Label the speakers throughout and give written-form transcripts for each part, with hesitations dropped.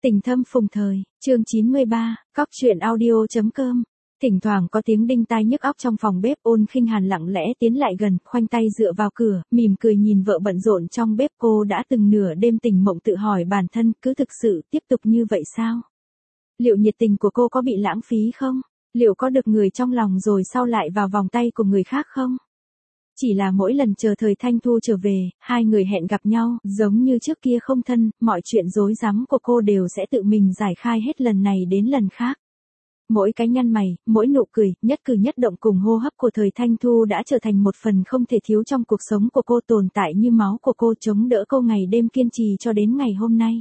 Speaker 1: Tình thâm phùng thời, chương 93, cóc truyện audio.com. Thỉnh thoảng có tiếng đinh tai nhức óc trong phòng bếp. Ôn Khinh Hàn lặng lẽ tiến lại gần, khoanh tay dựa vào cửa, mỉm cười nhìn vợ bận rộn trong bếp. Cô đã từng nửa đêm tỉnh mộng tự hỏi bản thân, cứ thực sự tiếp tục như vậy sao? Liệu nhiệt tình của cô có bị lãng phí không? Liệu có được người trong lòng rồi sau lại vào vòng tay của người khác không? Chỉ là mỗi lần chờ thời Thanh Thu trở về, hai người hẹn gặp nhau, giống như trước kia không thân, mọi chuyện rối rắm của cô đều sẽ tự mình giải khai hết lần này đến lần khác. Mỗi cái nhăn mày, mỗi nụ cười, nhất cử nhất động cùng hô hấp của thời Thanh Thu đã trở thành một phần không thể thiếu trong cuộc sống của cô, tồn tại như máu của cô, chống đỡ cô ngày đêm kiên trì cho đến ngày hôm nay.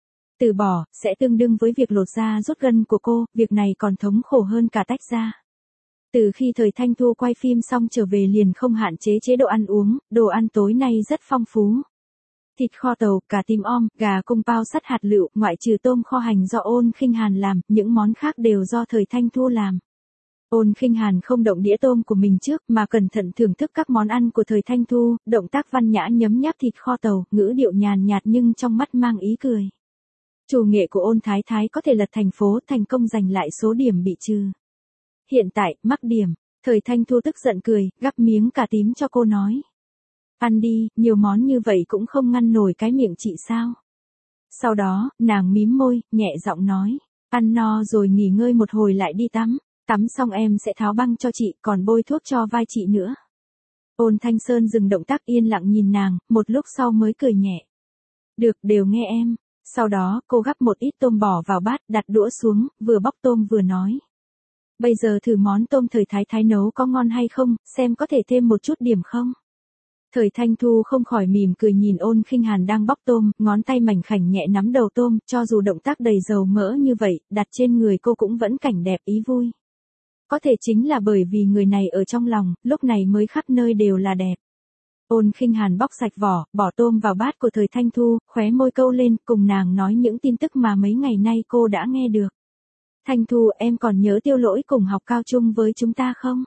Speaker 1: Từ bỏ, sẽ tương đương với việc lột da rút gân của cô, việc này còn thống khổ hơn cả tách ra. Từ khi thời Thanh Thu quay phim xong trở về liền không hạn chế chế độ ăn uống, đồ ăn tối nay rất phong phú. Thịt kho tàu, cà tím om, gà cung pao sắt hạt lựu, ngoại trừ tôm kho hành do Ôn Khinh Hàn làm, những món khác đều do thời Thanh Thu làm. Ôn Khinh Hàn không động đĩa tôm của mình trước mà cẩn thận thưởng thức các món ăn của thời Thanh Thu, động tác văn nhã nhấm nháp thịt kho tàu, ngữ điệu nhàn nhạt nhưng trong mắt mang ý cười. Chủ nghệ của Ôn Thái Thái có thể lật thành phố, thành công giành lại số điểm bị trừ. Hiện tại, mắc điểm. Thời Thanh Thu tức giận cười, gắp miếng cà tím cho cô nói. Ăn đi, nhiều món như vậy cũng không ngăn nổi cái miệng chị sao. Sau đó, nàng mím môi, nhẹ giọng nói. Ăn no rồi nghỉ ngơi một hồi lại đi tắm. Tắm xong em sẽ tháo băng cho chị, còn bôi thuốc cho vai chị nữa. Ôn Thanh Sơn dừng động tác yên lặng nhìn nàng, một lúc sau mới cười nhẹ. Được, đều nghe em. Sau đó, cô gắp một ít tôm bỏ vào bát, đặt đũa xuống, vừa bóc tôm vừa nói. Bây giờ thử món tôm thời Thái Thái nấu có ngon hay không, xem có thể thêm một chút điểm không? Thời Thanh Thu không khỏi mỉm cười nhìn Ôn Khinh Hàn đang bóc tôm, ngón tay mảnh khảnh nhẹ nắm đầu tôm, cho dù động tác đầy dầu mỡ như vậy, đặt trên người cô cũng vẫn cảnh đẹp ý vui. Có thể chính là bởi vì người này ở trong lòng, lúc này mới khắp nơi đều là đẹp. Ôn Khinh Hàn bóc sạch vỏ, bỏ tôm vào bát của thời Thanh Thu, khóe môi câu lên, cùng nàng nói những tin tức mà mấy ngày nay cô đã nghe được. Thanh Thu, em còn nhớ Tiêu Lỗi cùng học cao trung với chúng ta không?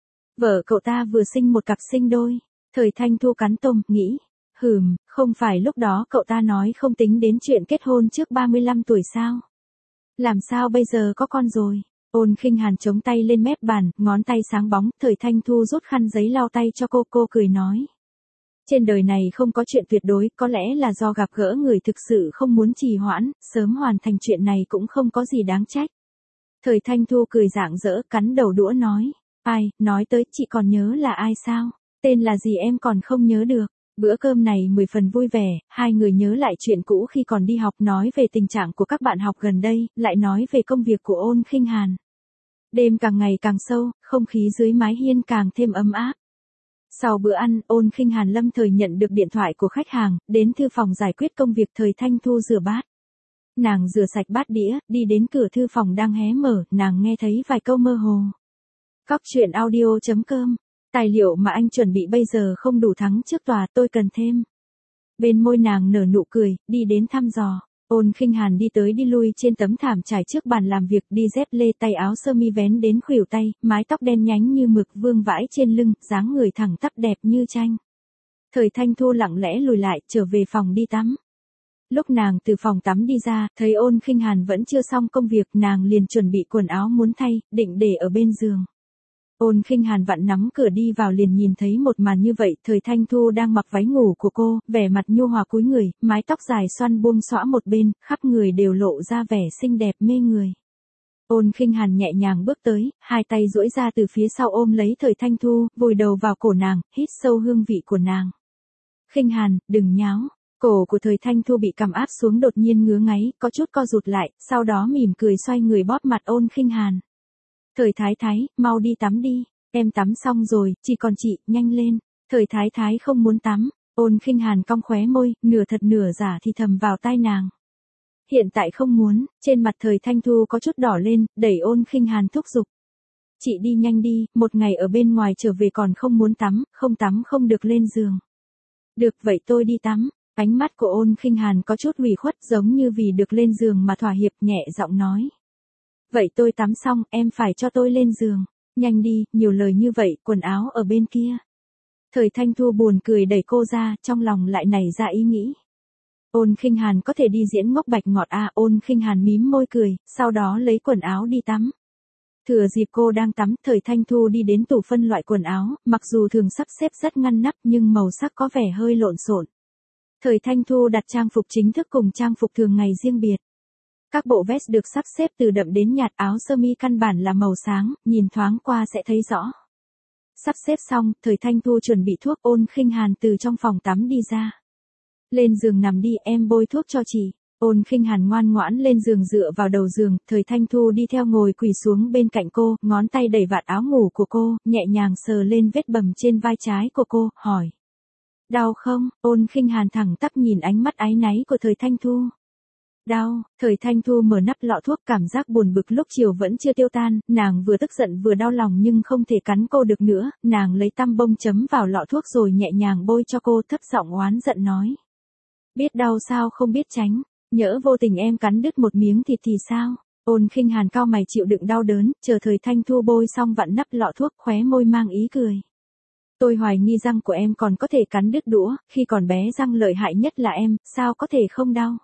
Speaker 1: Vợ cậu ta vừa sinh một cặp sinh đôi. Thời Thanh Thu cắn tôm, nghĩ. Không phải lúc đó cậu ta nói không tính đến chuyện kết hôn trước 35 tuổi sao? Làm sao bây giờ có con rồi? Ôn Khinh Hàn chống tay lên mép bàn, ngón tay sáng bóng, thời Thanh Thu rút khăn giấy lau tay cho cô cười nói. Trên đời này không có chuyện tuyệt đối, có lẽ là do gặp gỡ người thực sự không muốn trì hoãn, sớm hoàn thành chuyện này cũng không có gì đáng trách. Thời Thanh Thu cười rạng rỡ, cắn đầu đũa nói. Ai, nói tới, chị còn nhớ là ai sao? Tên là gì em còn không nhớ được. Bữa cơm này 10 phần vui vẻ, hai người nhớ lại chuyện cũ khi còn đi học, nói về tình trạng của các bạn học gần đây, lại nói về công việc của Ôn Khinh Hàn. Đêm càng ngày càng sâu, không khí dưới mái hiên càng thêm ấm áp. Sau bữa ăn, Ôn Khinh Hàn lâm thời nhận được điện thoại của khách hàng, đến thư phòng giải quyết công việc. Thời Thanh Thu rửa bát. Nàng rửa sạch bát đĩa, đi đến cửa thư phòng đang hé mở, nàng nghe thấy vài câu mơ hồ. Cóc truyện audio.com. Tài liệu mà anh chuẩn bị bây giờ không đủ thắng trước tòa, tôi cần thêm. Bên môi nàng nở nụ cười, đi đến thăm dò. Ôn Khinh Hàn đi tới đi lui trên tấm thảm trải trước bàn làm việc, đi dép lê, tay áo sơ mi vén đến khuỷu tay, mái tóc đen nhánh như mực vương vãi trên lưng, dáng người thẳng tắp đẹp như tranh. Thời Thanh Thu lặng lẽ lùi lại, trở về phòng đi tắm. Lúc nàng từ phòng tắm đi ra, thấy Ôn Khinh Hàn vẫn chưa xong công việc, nàng liền chuẩn bị quần áo muốn thay, định để ở bên giường. Ôn Khinh Hàn vặn nắm cửa đi vào liền nhìn thấy một màn như vậy, thời Thanh Thu đang mặc váy ngủ của cô, vẻ mặt nhu hòa cúi người, mái tóc dài xoăn buông xõa một bên, khắp người đều lộ ra vẻ xinh đẹp mê người. Ôn Khinh Hàn nhẹ nhàng bước tới, hai tay duỗi ra từ phía sau ôm lấy thời Thanh Thu, vùi đầu vào cổ nàng, hít sâu hương vị của nàng. Khinh Hàn, đừng nháo. Cổ của thời Thanh Thu bị cầm áp xuống đột nhiên ngứa ngáy, có chút co rụt lại, sau đó mỉm cười xoay người bóp mặt Ôn Khinh Hàn. Thời Thái Thái, mau đi tắm đi, em tắm xong rồi, chỉ còn chị, nhanh lên. Thời Thái Thái không muốn tắm. Ôn Khinh Hàn cong khóe môi, nửa thật nửa giả thì thầm vào tai nàng. Hiện tại không muốn. Trên mặt thời Thanh Thu có chút đỏ lên, đẩy Ôn Khinh Hàn thúc giục. Chị đi nhanh đi, một ngày ở bên ngoài trở về còn không muốn tắm, không tắm không được lên giường. Được, vậy tôi đi tắm. Ánh mắt của Ôn Khinh Hàn có chút ủy khuất, giống như vì được lên giường mà thỏa hiệp, nhẹ giọng nói. Vậy tôi tắm xong, em phải cho tôi lên giường. Nhanh đi, nhiều lời như vậy, quần áo ở bên kia. Thời Thanh Thu buồn cười đẩy cô ra, trong lòng lại nảy ra ý nghĩ. Ôn Khinh Hàn có thể đi diễn ngốc bạch ngọt à? Ôn Khinh Hàn mím môi cười, sau đó lấy quần áo đi tắm. Thừa dịp cô đang tắm, Thời Thanh Thu đi đến tủ phân loại quần áo, mặc dù thường sắp xếp rất ngăn nắp nhưng màu sắc có vẻ hơi lộn xộn. Thời Thanh Thu đặt trang phục chính thức cùng trang phục thường ngày riêng biệt. Các bộ vest được sắp xếp từ đậm đến nhạt, áo sơ mi căn bản là màu sáng, nhìn thoáng qua sẽ thấy rõ. Sắp xếp xong, Thời Thanh Thu chuẩn bị thuốc. Ôn Khinh Hàn từ trong phòng tắm đi ra. Lên giường nằm đi, em bôi thuốc cho chị. Ôn Khinh Hàn ngoan ngoãn lên giường dựa vào đầu giường, Thời Thanh Thu đi theo ngồi quỳ xuống bên cạnh cô, ngón tay đẩy vạt áo ngủ của cô, nhẹ nhàng sờ lên vết bầm trên vai trái của cô, hỏi. Đau không? Ôn Khinh Hàn thẳng tắp nhìn ánh mắt áy náy của Thời Thanh Thu. Đau. Thời Thanh Thu mở nắp lọ thuốc, cảm giác buồn bực lúc chiều vẫn chưa tiêu tan, nàng vừa tức giận vừa đau lòng nhưng không thể cắn cô được nữa, nàng lấy tăm bông chấm vào lọ thuốc rồi nhẹ nhàng bôi cho cô, thấp giọng oán giận nói. Biết đau sao không biết tránh, nhỡ vô tình em cắn đứt một miếng thịt thì sao? Ôn Khinh Hàn cau mày chịu đựng đau đớn, chờ Thời Thanh Thu bôi xong vặn nắp lọ thuốc, khóe môi mang ý cười. Tôi hoài nghi răng của em còn có thể cắn đứt đũa, khi còn bé răng lợi hại nhất là em, sao có thể không đau?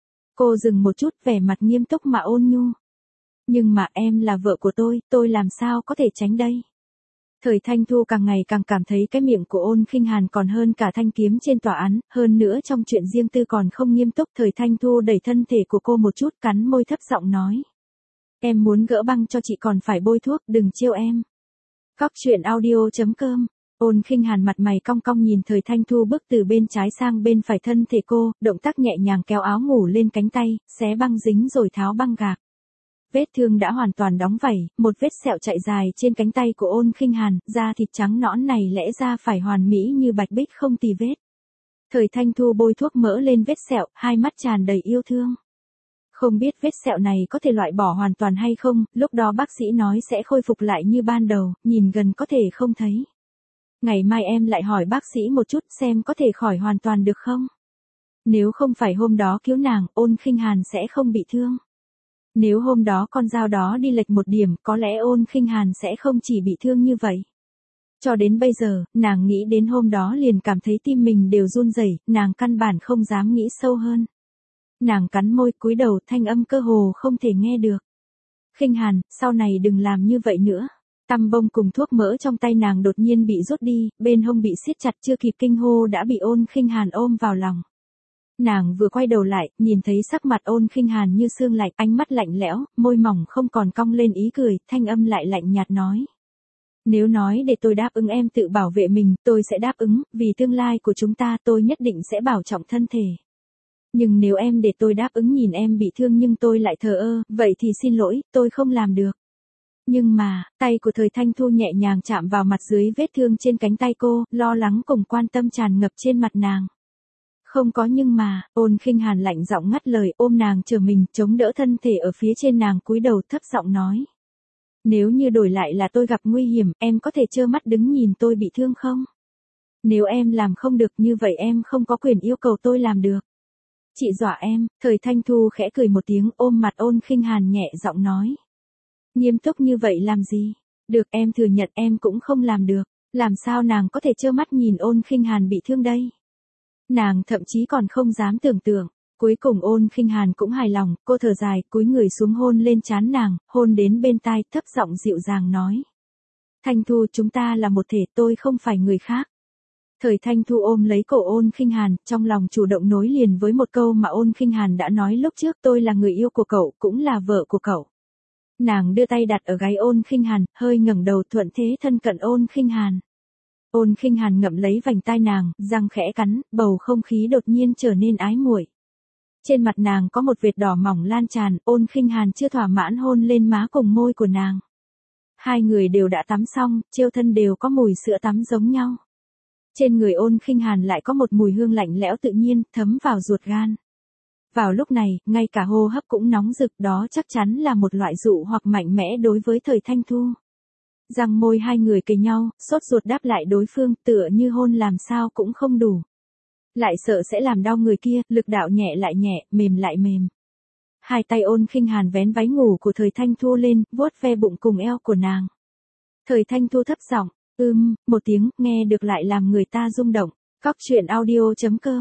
Speaker 1: Cô dừng một chút, vẻ mặt nghiêm túc mà ôn nhu. Nhưng mà em là vợ của tôi làm sao có thể tránh đây? Thời Thanh Thu càng ngày càng cảm thấy cái miệng của Ôn Khinh Hàn còn hơn cả thanh kiếm trên tòa án, hơn nữa trong chuyện riêng tư còn không nghiêm túc. Thời Thanh Thu đẩy thân thể của cô một chút, cắn môi thấp giọng nói. Em muốn gỡ băng cho chị còn phải bôi thuốc, đừng trêu em. Cóc truyện audio.com. Ôn Khinh Hàn mặt mày cong cong nhìn Thời Thanh Thu bước từ bên trái sang bên phải thân thể cô, động tác nhẹ nhàng kéo áo ngủ lên cánh tay, xé băng dính rồi tháo băng gạc. Vết thương đã hoàn toàn đóng vảy, một vết sẹo chạy dài trên cánh tay của Ôn Khinh Hàn, da thịt trắng nõn này lẽ ra phải hoàn mỹ như bạch bích không tì vết. Thời Thanh Thu bôi thuốc mỡ lên vết sẹo, hai mắt tràn đầy yêu thương. Không biết vết sẹo này có thể loại bỏ hoàn toàn hay không, lúc đó bác sĩ nói sẽ khôi phục lại như ban đầu, nhìn gần có thể không thấy. Ngày mai em lại hỏi bác sĩ một chút xem có thể khỏi hoàn toàn được không? Nếu không phải hôm đó cứu nàng, Ôn Khinh Hàn sẽ không bị thương. Nếu hôm đó con dao đó đi lệch một điểm, có lẽ Ôn Khinh Hàn sẽ không chỉ bị thương như vậy. Cho đến bây giờ, nàng nghĩ đến hôm đó liền cảm thấy tim mình đều run rẩy, nàng căn bản không dám nghĩ sâu hơn. Nàng cắn môi cúi đầu, thanh âm cơ hồ không thể nghe được. Khinh Hàn, sau này đừng làm như vậy nữa. Tăm bông cùng thuốc mỡ trong tay nàng đột nhiên bị rút đi, bên hông bị siết chặt, chưa kịp kinh hô đã bị Ôn Khinh Hàn ôm vào lòng. Nàng vừa quay đầu lại, nhìn thấy sắc mặt Ôn Khinh Hàn như xương lạnh, ánh mắt lạnh lẽo, môi mỏng không còn cong lên ý cười, thanh âm lại lạnh nhạt nói. Nếu nói để tôi đáp ứng em tự bảo vệ mình, tôi sẽ đáp ứng, vì tương lai của chúng ta tôi nhất định sẽ bảo trọng thân thể. Nhưng nếu em để tôi đáp ứng nhìn em bị thương nhưng tôi lại thờ ơ, vậy thì xin lỗi, tôi không làm được. Nhưng mà, tay của Thời Thanh Thu nhẹ nhàng chạm vào mặt dưới vết thương trên cánh tay cô, lo lắng cùng quan tâm tràn ngập trên mặt nàng. Không có nhưng mà, Ôn Khinh Hàn lạnh giọng ngắt lời, ôm nàng chờ mình, chống đỡ thân thể ở phía trên nàng, cúi đầu thấp giọng nói. Nếu như đổi lại là tôi gặp nguy hiểm, em có thể trơ mắt đứng nhìn tôi bị thương không? Nếu em làm không được như vậy em không có quyền yêu cầu tôi làm được. Chị dọa em. Thời Thanh Thu khẽ cười một tiếng, ôm mặt Ôn Khinh Hàn nhẹ giọng nói. Nghiêm túc như vậy làm gì? Được, em thừa nhận em cũng không làm được. Làm sao nàng có thể trơ mắt nhìn Ôn Khinh Hàn bị thương đây? Nàng thậm chí còn không dám tưởng tượng. Cuối cùng Ôn Khinh Hàn cũng hài lòng, cô thở dài, cúi người xuống hôn lên trán nàng, hôn đến bên tai, thấp giọng dịu dàng nói. Thanh Thu, chúng ta là một thể, tôi không phải người khác. Thời Thanh Thu ôm lấy cổ Ôn Khinh Hàn, trong lòng chủ động nối liền với một câu mà Ôn Khinh Hàn đã nói lúc trước, tôi là người yêu của cậu, cũng là vợ của cậu. Nàng đưa tay đặt ở gáy Ôn Khinh Hàn, hơi ngẩng đầu thuận thế thân cận Ôn Khinh Hàn. Ôn Khinh Hàn ngậm lấy vành tai nàng, răng khẽ cắn, bầu không khí đột nhiên trở nên ái muội. Trên mặt nàng có một vệt đỏ mỏng lan tràn, Ôn Khinh Hàn chưa thỏa mãn hôn lên má cùng môi của nàng. Hai người đều đã tắm xong, trêu thân đều có mùi sữa tắm giống nhau. Trên người Ôn Khinh Hàn lại có một mùi hương lạnh lẽo tự nhiên, thấm vào ruột gan. Vào lúc này, ngay cả hô hấp cũng nóng rực, đó chắc chắn là một loại dụ hoặc mạnh mẽ đối với Thời Thanh Thu. Răng môi hai người kề nhau, sốt ruột đáp lại đối phương, tựa như hôn làm sao cũng không đủ. Lại sợ sẽ làm đau người kia, lực đạo nhẹ lại nhẹ, mềm lại mềm. Hai tay Ôn Khinh Hàn vén váy ngủ của Thời Thanh Thu lên, vuốt ve bụng cùng eo của nàng. Thời Thanh Thu thấp giọng, một tiếng, nghe được lại làm người ta rung động. Cóc truyện audio.com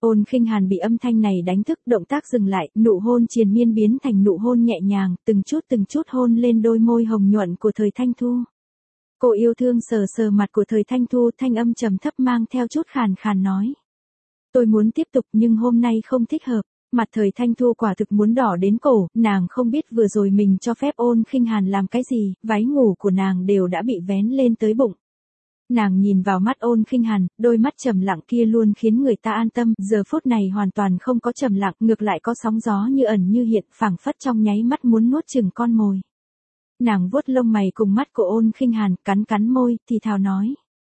Speaker 1: Ôn Khinh Hàn bị âm thanh này đánh thức, động tác dừng lại, nụ hôn triền miên biến thành nụ hôn nhẹ nhàng, từng chút hôn lên đôi môi hồng nhuận của Thời Thanh Thu. Cô yêu thương sờ sờ mặt của Thời Thanh Thu, thanh âm trầm thấp mang theo chút khàn khàn nói. Tôi muốn tiếp tục nhưng hôm nay không thích hợp. Mặt Thời Thanh Thu quả thực muốn đỏ đến cổ, nàng không biết vừa rồi mình cho phép Ôn Khinh Hàn làm cái gì, váy ngủ của nàng đều đã bị vén lên tới bụng. Nàng nhìn vào mắt Ôn Khinh Hàn, đôi mắt trầm lặng kia luôn khiến người ta an tâm, giờ phút này hoàn toàn không có trầm lặng, ngược lại có sóng gió như ẩn như hiện, phảng phất trong nháy mắt muốn nuốt chửng con mồi. Nàng vuốt lông mày cùng mắt của Ôn Khinh Hàn, cắn môi, thì thào nói.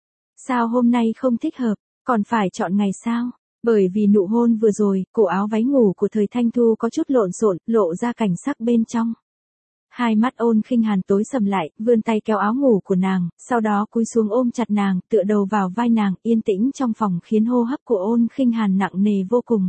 Speaker 1: Sao hôm nay không thích hợp, còn phải chọn ngày sao? Bởi vì nụ hôn vừa rồi, cổ áo váy ngủ của Thời Thanh Thu có chút lộn xộn, lộ ra cảnh sắc bên trong. Hai mắt Ôn Khinh Hàn tối sầm lại, vươn tay kéo áo ngủ của nàng, sau đó cúi xuống ôm chặt nàng, tựa đầu vào vai nàng, yên tĩnh trong phòng khiến hô hấp của Ôn Khinh Hàn nặng nề vô cùng.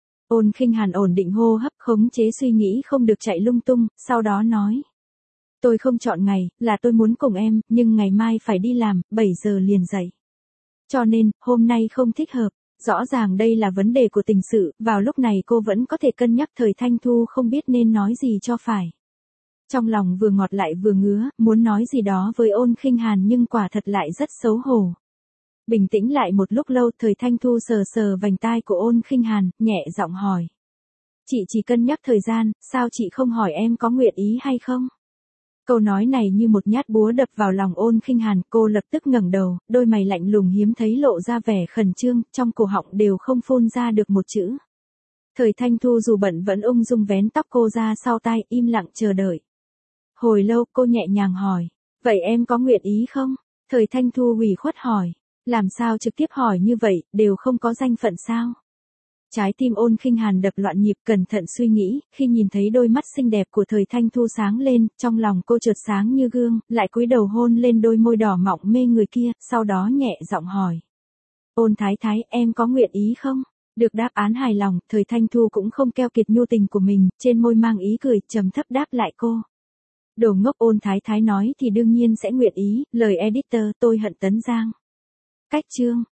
Speaker 1: Ôn Khinh Hàn ổn định hô hấp, khống chế suy nghĩ không được chạy lung tung, sau đó nói. Tôi không chọn ngày, là tôi muốn cùng em, nhưng ngày mai phải đi làm, 7 giờ liền dậy. Cho nên, hôm nay không thích hợp. Rõ ràng đây là vấn đề của tình sự, vào lúc này cô vẫn có thể cân nhắc. Thời Thanh Thu không biết nên nói gì cho phải. Trong lòng vừa ngọt lại vừa ngứa, muốn nói gì đó với Ôn Khinh Hàn nhưng quả thật lại rất xấu hổ. Bình tĩnh lại một lúc lâu, Thời Thanh Thu sờ sờ vành tai của Ôn Khinh Hàn, nhẹ giọng hỏi. Chị chỉ cân nhắc thời gian, sao chị không hỏi em có nguyện ý hay không? Câu nói này như một nhát búa đập vào lòng Ôn Khinh Hàn, cô lập tức ngẩng đầu, đôi mày lạnh lùng hiếm thấy lộ ra vẻ khẩn trương, trong cổ họng đều không phun ra được một chữ. Thời Thanh Thu dù bận vẫn ung dung vén tóc cô ra sau tai, im lặng chờ đợi. Hồi lâu cô nhẹ nhàng hỏi, vậy em có nguyện ý không? Thời Thanh Thu ủy khuất hỏi, làm sao trực tiếp hỏi như vậy, đều không có danh phận sao? Trái tim Ôn Khinh Hàn đập loạn nhịp, cẩn thận suy nghĩ, khi nhìn thấy đôi mắt xinh đẹp của Thời Thanh Thu sáng lên, trong lòng cô chợt sáng như gương, lại cúi đầu hôn lên đôi môi đỏ mọng mê người kia, sau đó nhẹ giọng hỏi. Ôn Thái Thái, em có nguyện ý không? Được đáp án hài lòng, Thời Thanh Thu cũng không keo kiệt nhu tình của mình, trên môi mang ý cười, trầm thấp đáp lại cô. Đồ ngốc, Ôn Thái Thái nói thì đương nhiên sẽ nguyện ý, lời editor tôi hận Tấn Giang. Cách chương.